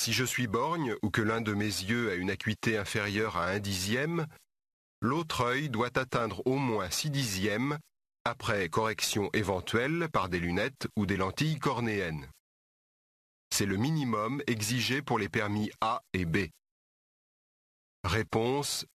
Si je suis borgne ou que l'un de mes yeux a une acuité inférieure à 1/10, l'autre œil doit atteindre au moins 6/10 après correction éventuelle par des lunettes ou des lentilles cornéennes. C'est le minimum exigé pour les permis A et B. Réponse